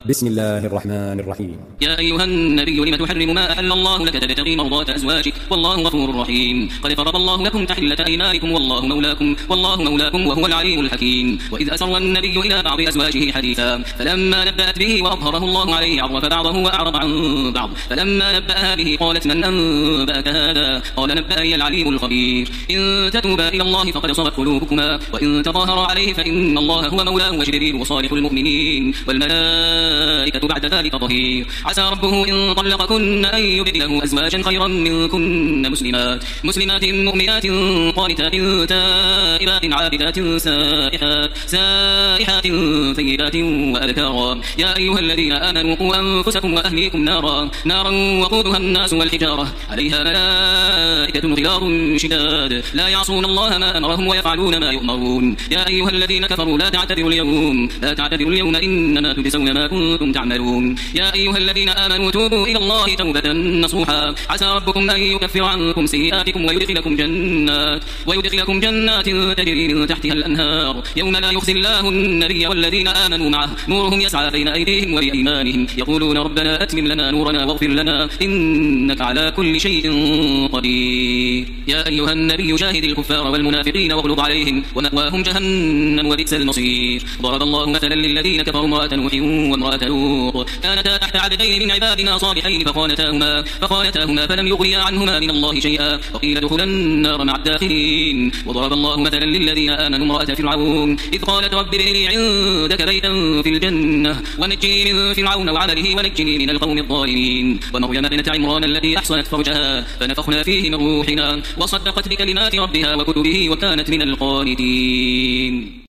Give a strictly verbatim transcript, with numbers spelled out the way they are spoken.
بسم الله الرحمن الرحيم. يا أيها النبي لم تحرم ما أحل الله لك تبتغي مرضات أزواجك والله غفور رحيم. قد فرض الله لكم تحلة أيمانكم والله مولاكم والله مولاكم وهو العليم الحكيم. وإذ أسر النبي إلى بعض أزواجه حديثا فلما نبأت به وأظهره الله عليه عرف بعضه وأعرض عن بعض فلما نبأها به قالت من أنبأك هذا قال نبأني العليم الخبير. إن تتوبا إلى الله فقد صغت قلوبكما وإن تظاهرا عليه فإن الله هو مولاه وجبريل وصالح المؤمنين والملائكة بعد ذلك ظهير. عسى ربه إن طلقكن أن يبدله أزواجا خيرا منكن مسلمات مسلمات مؤمنات قانتات تائبات عابدات سائحات سائحات ثيبات وأبكارا. يا أيها الذين آمنوا قوا أنفسكم وأهليكم نارا نارا وقودها الناس والحجارة عليها ملائكة غلاظ شداد لا يعصون الله ما أمرهم ويفعلون ما يؤمرون. يا أيها الذين كفروا لا تعتذروا اليوم لا تعتذروا اليوم إنما تجزون ما كنتم تعملون. يا أيها الذين آمنوا توبوا إلى الله توبة نصوحا عسى ربكم أن يكفر عنكم سيئاتكم ويدخلكم جنات ويدخلكم جنات تجري من تحتها الأنهار يوم لا يخزي الله النبي والذين آمنوا معه نورهم يسعى بين أيديهم وبأيمانهم يقولون ربنا أتمم لنا نورنا واغفر لنا إنك على كل شيء قدير. يا أيها النبي جاهد الكفار والمنافقين واغلظ عليهم ومأواهم جهنم وبئس المصير. ضرب الله مثلا للذين كفروا امرأة نوح وامرأة لوط كانتا تحت عبدين من عبادنا صالحين فخانتاهما فخانتاهما فلم يغنيا عنهما من الله شيئا وقيل ادخلا النار مع الداخلين. وضرب الله مثلا للذين آمنوا امرأة فرعون إذ قالت رب ابن لي عندك بيتا في الجنة ونجني من فرعون وعمله ونجني من القوم الظالمين. ومريم ابنة عمران التي أحصنت فرجها فنفخنا فيه من روحنا وصدقت بكلمات ربها وكتبه وكانت من القانتين.